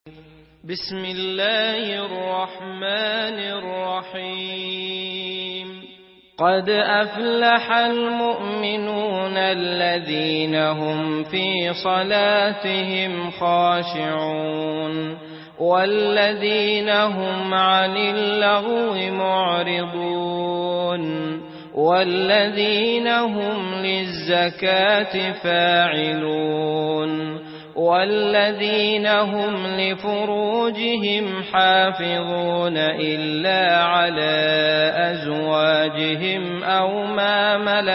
بسم الله الرحمن الرحيم قد أفلح المؤمنون الذين هم في صلاتهم خاشعون والذين هم عن اللغو معرضون والذين هم للزكاة فاعلون والذين هم لفروجهم حافظون إلا على أزواجهم أو ما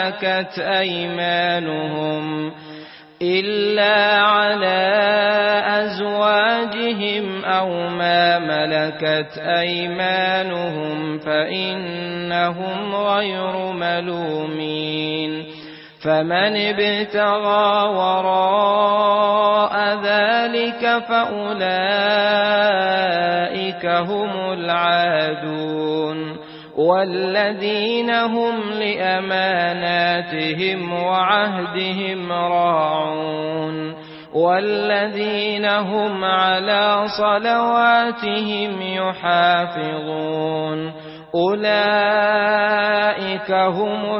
ملكت أيمانهم فإنهم غير ملومين فمن ابتغى وراء ذلك فأولئك هم العادون والذين هم لأماناتهم وعهدهم راعون والذين هم على صلواتهم يحافظون أولئك هم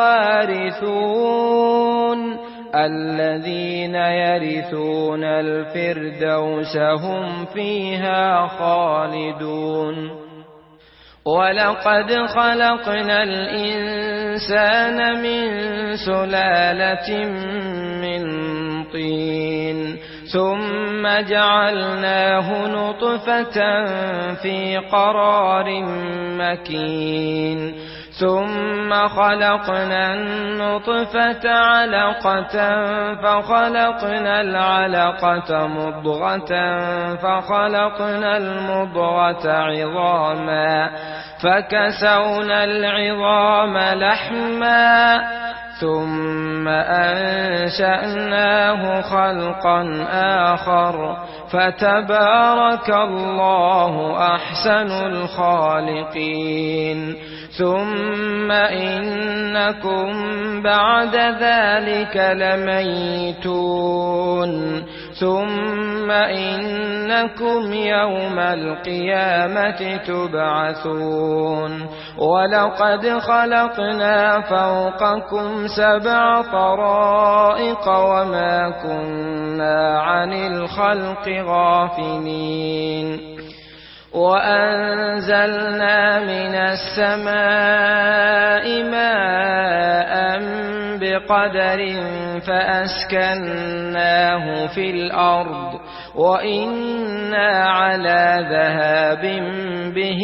الوارثون الذين يرثون الفردوس هم فيها خالدون ولقد خلقنا الإنسان من سلالة من طين ثم جعلناه نطفة في قرار مكين ثم خلقنا النطفة علقة فخلقنا العلقة مضغة فخلقنا المضغة عظاما فكسونا العظام لحما ثم أنشأناه خلقا آخر فتبارك الله أحسن الخالقين ثم إنكم بعد ذلك لميتون ثم إنكم يوم القيامة تبعثون ولقد خلقنا فوقكم 7 طرائق وما كنا عن الخلق غافلين وأنزلنا من السماء ماء بقدر فأسكناه في الأرض وإنا على ذهاب به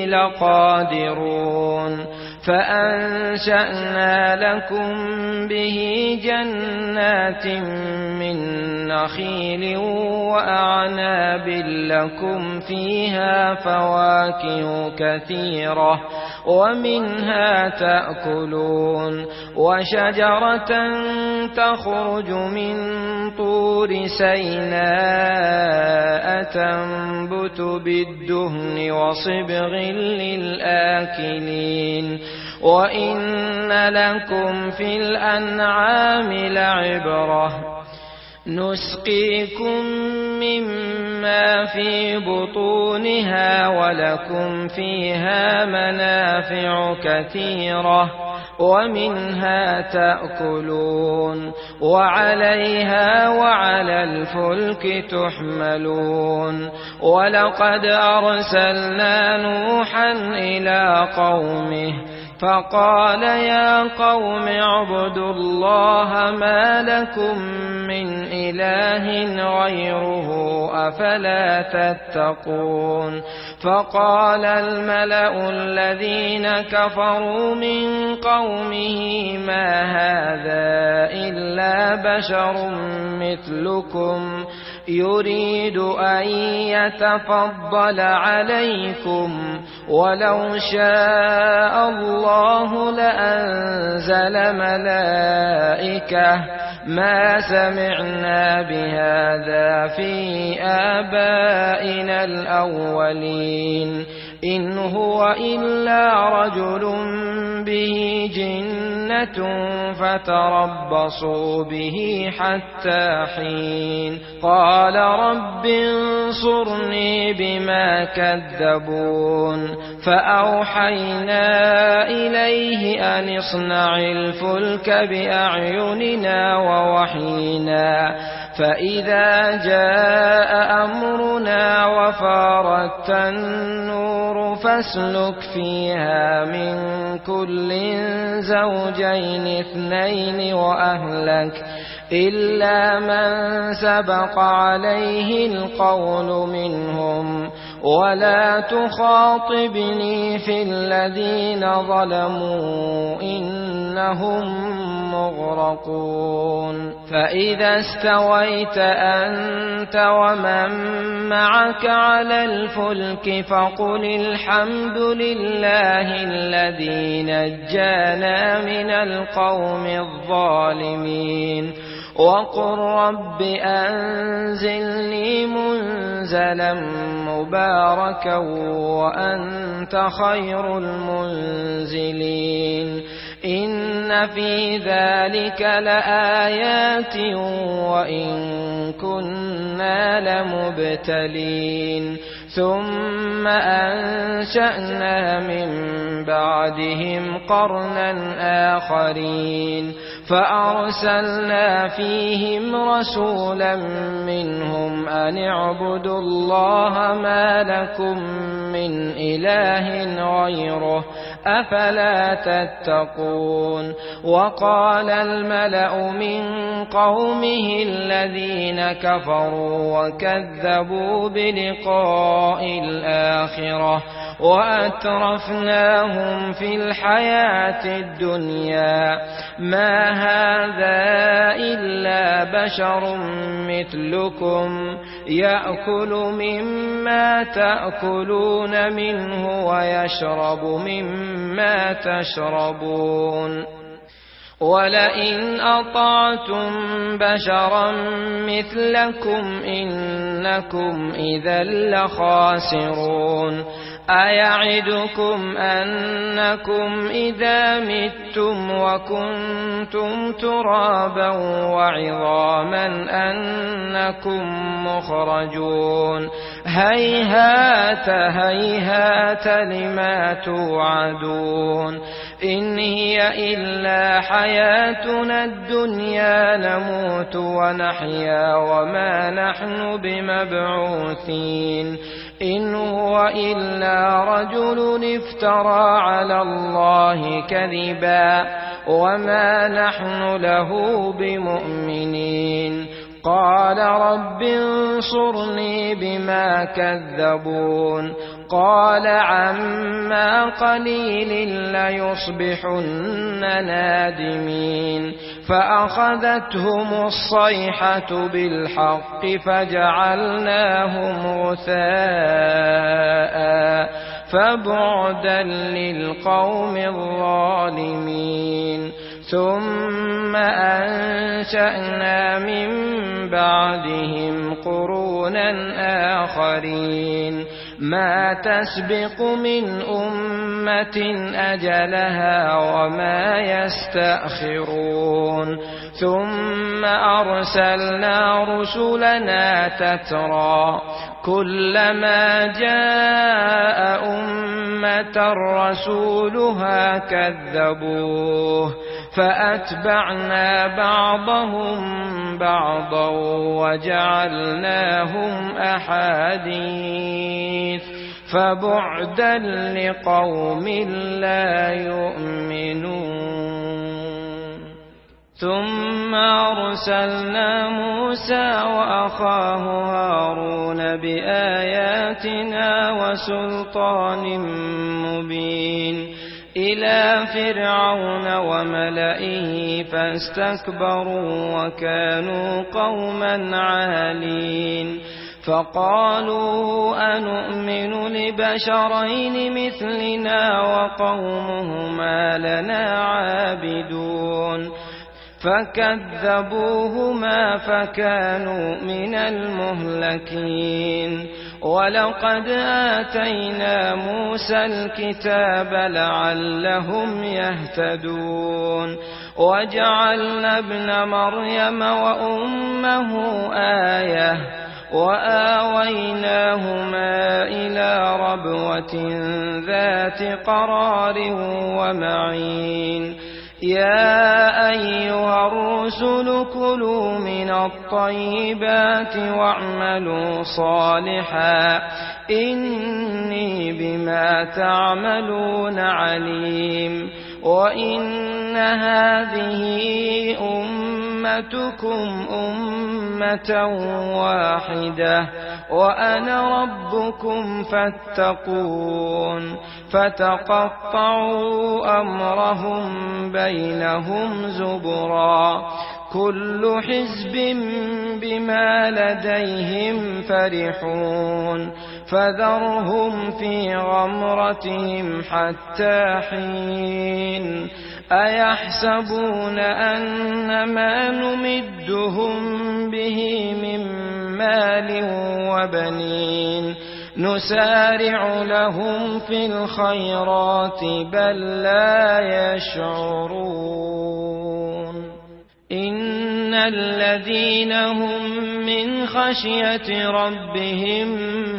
لقادرون فأنشأنا لكم به جنات من نخيل وأعناب لكم فيها فواكه كثيرة ومنها تأكلون وشجرة تخرج من طور سيناء تنبت بالدهن وصبغ للآكلين وإن لكم في الأنعام لعبرة نسقيكم مما في بطونها ولكم فيها منافع كثيرة ومنها تأكلون وعليها وعلى الفلك تحملون ولقد أرسلنا نوحا إلى قومه فقال يا قوم اعبدوا الله ما لكم من إله غيره أفلا تتقون فقال الملأ الذين كفروا من قومه ما هذا إلا بشر مثلكم يريد أن يتفضل عليكم ولو شاء الله لأنزل ملائكة ما سمعنا بهذا في آبائنا الأولين إن هو إلا رجل به جنة جنة فتربصوا به حتى حين قال رب انصرني بما كذبون فأوحينا إليه أن اصنع الفلك بأعيننا ووحينا فإذا جاء أمرنا وفارت النور فاسلك فيها من كل زوجين اثنين وأهلك إلا من سبق عليه القول منهم ولا تخاطبني في الذين ظلموا إنهم مغرقون فإذا استويت أنت ومن معك على الفلك فقل الحمد لله الذي نجانا من القوم الظالمين وقل رب أنزلني منزلا مباركا وأنت خير المنزلين إن في ذلك لآيات وإن كنا لمبتلين ثم أنشأنا من بعدهم قرنا آخرين فأرسلنا فيهم رسولا منهم أن اعبدوا الله ما لكم من إله غيره أفلا تتقون وقال الملأ من قومه الذين كفروا وكذبوا بلقاء الآخرة وأترفناهم في الحياة الدنيا ما هذا إلا بشر مثلكم يأكل مما تأكلون منه ويشرب مما تشربون ولئن أطعتم بشرا مثلكم إنكم إذا لخاسرون أيعدكم أنكم إذا متم وكنتم ترابا وعظاما أنكم مخرجون هيهات هيهات لما توعدون إن هي إلا حياتنا الدنيا نموت ونحيا وما نحن بمبعوثين إن هو إلا رجل افترى على الله كذبا وما نحن له بمؤمنين قال رب انصرني بما كذبون قال عما قليل ليصبحن نادمين فأخذتهم الصيحة بالحق فجعلناهم غثاء فبعدا للقوم الظالمين ثم أنشأنا من بعدهم قرونا آخرين ما تسبق من أمة أجلها وما يستأخرون ثم أرسلنا رسلنا تترى كلما جاء أمة رسولها كذبوه فأتبعنا بعضهم بعضا وجعلناهم أحاديث فبعدا لقوم لا يؤمنون ثم أرسلنا موسى وأخاه هارون بآياتنا وسلطان مبين إلى فرعون وملئه فاستكبروا وكانوا قوما عالين فقالوا أنؤمن لبشرين مثلنا وقومهما لنا عابدون فكذبوهما فكانوا من المهلكين ولقد آتينا موسى الكتاب لعلهم يهتدون وجعلنا ابن مريم وأمه آية وآويناهما إلى ربوة ذات قرار ومعين يا أيها الرسل كلوا من الطيبات واعملوا صالحا إني بما تعملون عليم وإن هذه أمتكم أمة واحدة وأنا ربكم فاتقون فتقطعوا أمرهم بينهم زبرا كل حزب بما لديهم فرحون فذرهم في غمرتهم حتى حين أيحسبون أن ما نمدهم به من مال وبنين نسارع لهم في الخيرات بل لا يشعرون إن الذين هم من خشية ربهم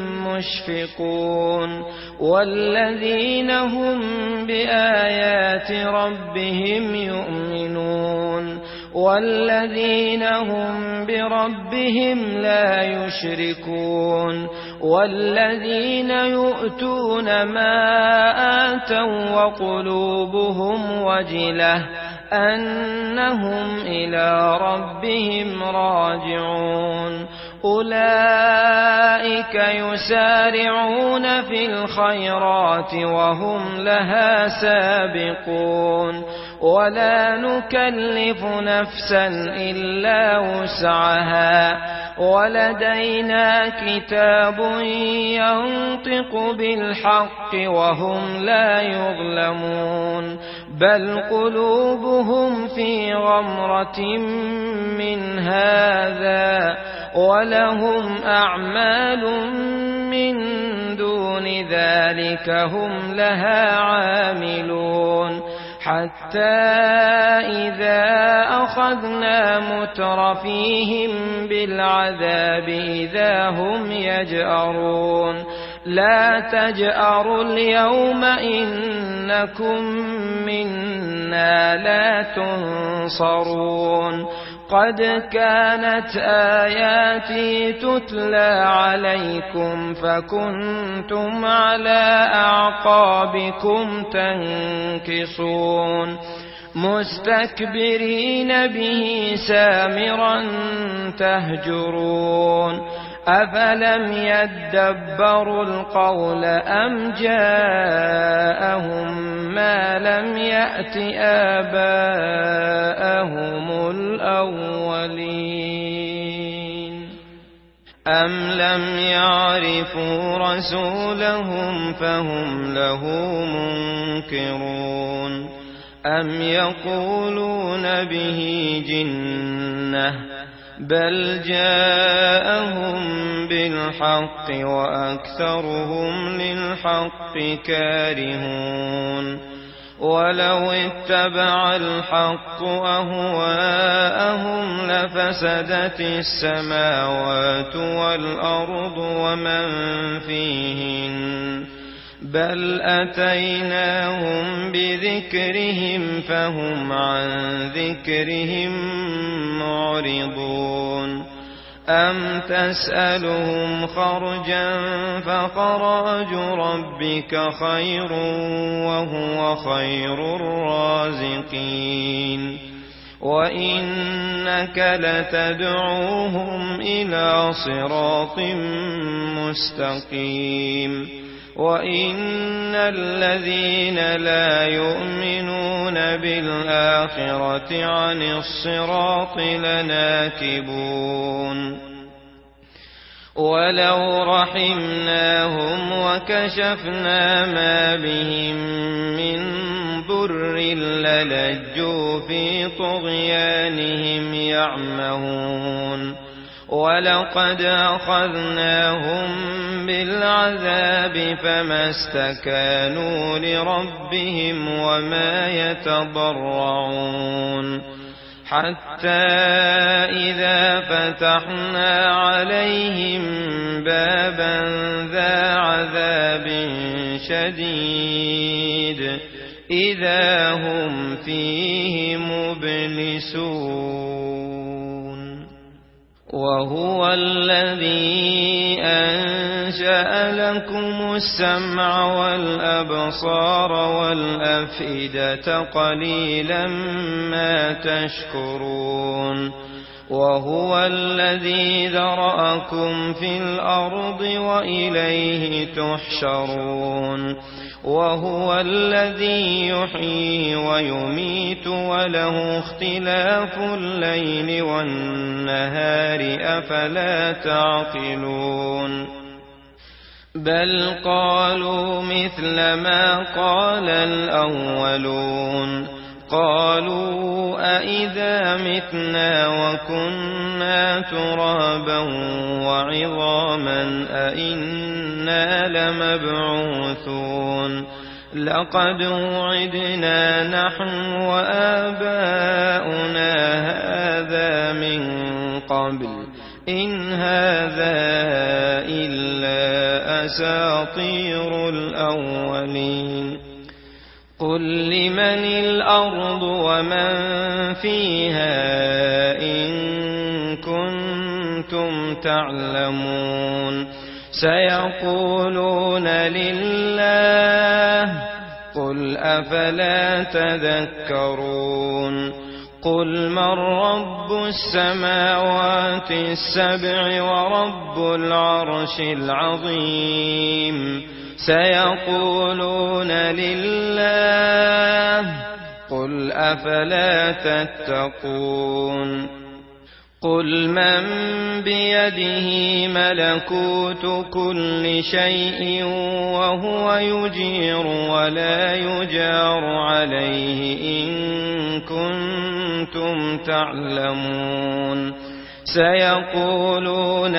مشفقون والذين هم بآيات ربهم يؤمنون والذين هم بربهم لا يشركون والذين يؤتون ما آتوا وقلوبهم وجلة أنهم إلى ربهم راجعون أولئك يسارعون في الخيرات وهم لها سابقون ولا نكلف نفسا إلا وسعها ولدينا كتاب ينطق بالحق وهم لا يظلمون بل قلوبهم في غمرة من هذا ولهم أعمال من دون ذلك هم لها عاملون حتى إذا أخذنا مترفيهم بالعذاب إذا هم يجأرون لا تجأروا اليوم إنكم منا لا تنصرون قد كانت آياتي تتلى عليكم فكنتم على أعقابكم تنكصون مستكبرين به سامرا تهجرون أفلم يدبروا القول أم جاءهم ما لم يأت آباءهم الأولين أم لم يعرفوا رسولهم فهم له منكرون أم يقولون به جنة بل جاءهم بالحق وأكثرهم للحق كارهون ولو اتبع الحق أهواءهم لفسدت السماوات والأرض ومن فيهن بل أتيناهم بذكرهم فهم عن ذكرهم معرضون أم تسألهم خرجا فخراج ربك خير وهو خير الرازقين وإنك لتدعوهم إلى صراط مستقيم وإن الذين لا يؤمنون بالآخرة عن الصراط لناكبون ولو رحمناهم وكشفنا ما بهم من ضر للجوا في طغيانهم يعمهون ولقد أخذناهم بالعذاب فما استكانوا لربهم وما يتضرعون حتى إذا فتحنا عليهم بابا ذا عذاب شديد إذا هم فيه مبلسون وهو الذي أنشأ لكم السمع والأبصار والأفئدة قليلا ما تشكرون وهو الذي ذرأكم في الأرض وإليه تحشرون وهو الذي يحيي ويميت وله اختلاف الليل والنهار أفلا تعقلون بل قالوا مثل ما قال الأولون قالوا أئذا متنا وكنا ترابا وعظاما أئنا لمبعوثون لقد وعدنا نحن وآباؤنا هذا من قبل إن هذا إلا أساطير الأولين قل لمن الأرض ومن فيها إن كنتم تعلمون سيقولون لله قل أفلا تذكرون قل من رب السماوات السبع ورب العرش العظيم سيقولون لله قل أفلا تتقون قل من بيده ملكوت كل شيء وهو يجير ولا يجار عليه إن كنتم تعلمون سيقولون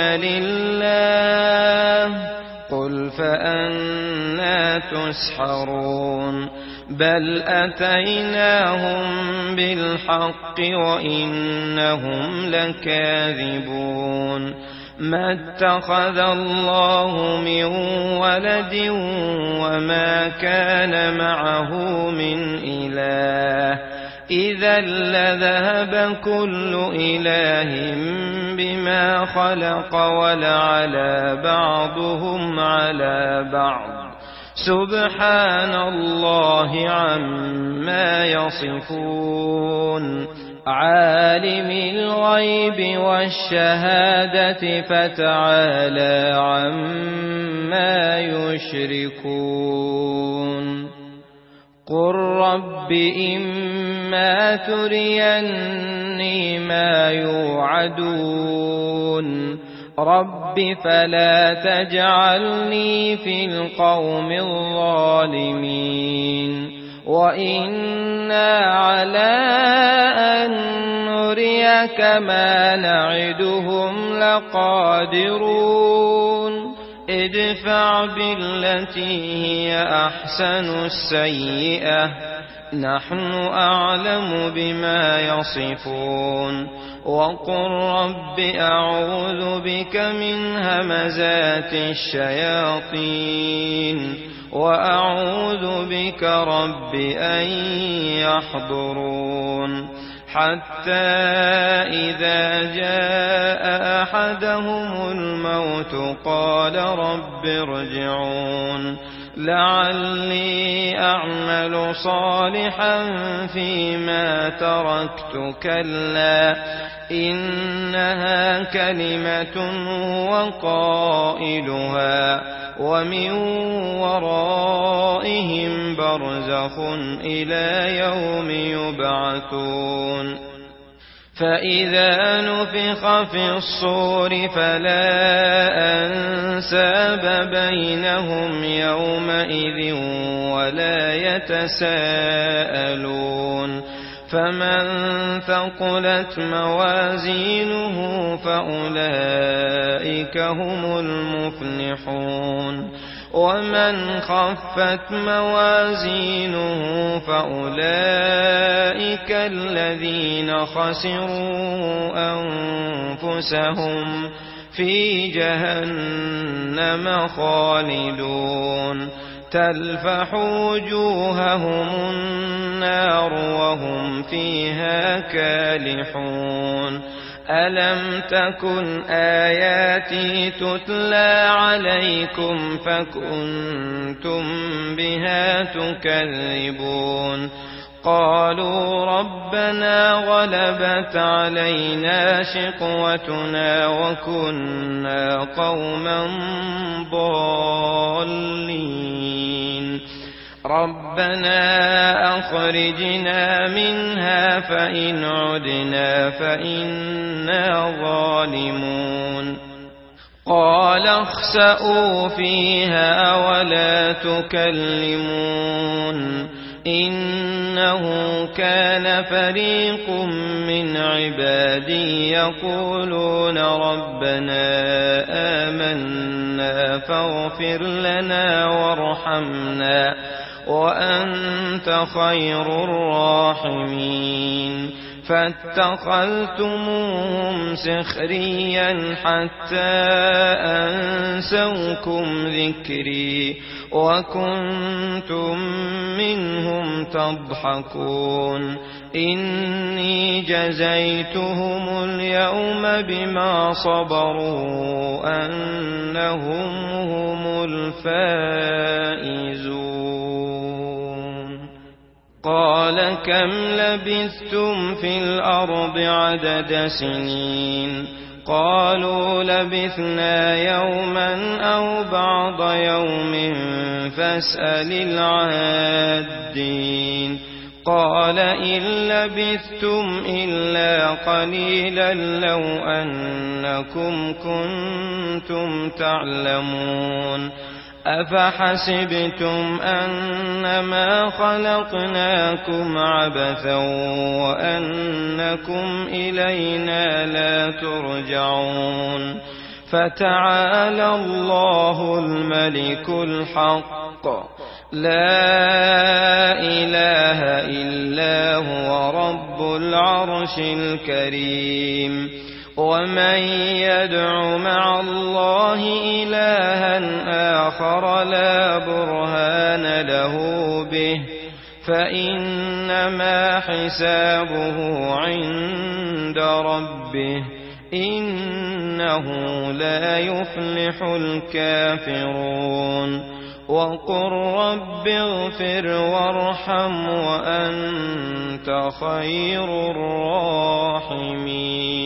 لله قل فأنى تسحرون بل أتيناهم بالحق وإنهم لكاذبون ما اتخذ الله من ولد وما كان معه من إله إذا لذهب كل إله بما خلق ولعلى بعضهم على بعض سبحان الله عما يصفون عالم الغيب والشهادة فتعالى عما يشركون قل رب إما تريني ما يوعدون رب فلا تجعلني في القوم الظالمين وإنا على أن نريك ما نعدهم لقادرون ادفع بالتي هي أحسن السيئة نحن أعلم بما يصفون وقل رب أعوذ بك من همزات الشياطين وأعوذ بك رب أن يحضرون حتى إذا جاء أحدهم الموت قال رب ارجعون لعلي أعمل صالحا فيما تركت كلا إنها كلمة وقائلها ومن ورائهم برزخ إلى يوم يبعثون فإذا نفخ في الصور فلا أنساب بينهم يومئذ ولا يتساءلون فمن ثقلت موازينه فأولئك هم المفلحون ومن خفت موازينه فأولئك الذين خسروا أنفسهم في جهنم خالدون تلفح وجوههم النار وهم فيها كالحون ألم تكن آياتي تتلى عليكم فكنتم بها تكذبون قالوا ربنا غلبت علينا شقوتنا وكنا قوما ضالين ربنا أخرجنا منها فإن عدنا فإنا ظالمون قال اخسئوا فيها ولا تكلمون إنه كان فريق من عبادي يقولون ربنا آمنا فاغفر لنا وارحمنا وأنت خير الراحمين فاتخذتموهم سخريا حتى أنسوكم ذكري وكنتم منهم تضحكون إني جزيتهم اليوم بما صبروا أنهم هم الفائزون قال كم لبثتم في الأرض عدد سنين قالوا لبثنا يوما أو بعض يوم فاسأل العادين قال إن لبثتم إلا قليلا لو أنكم كنتم تعلمون أفحسبتم أنما خلقناكم عبثا وأنكم إلينا لا ترجعون فتعالى الله الملك الحق لا إله إلا هو رب العرش الكريم ومن يدع مع الله إلها آخر لا برهان له به فإنما حسابه عند ربه إنه لا يفلح الكافرون وقل رب اغفر وارحم وأنت خير الراحمين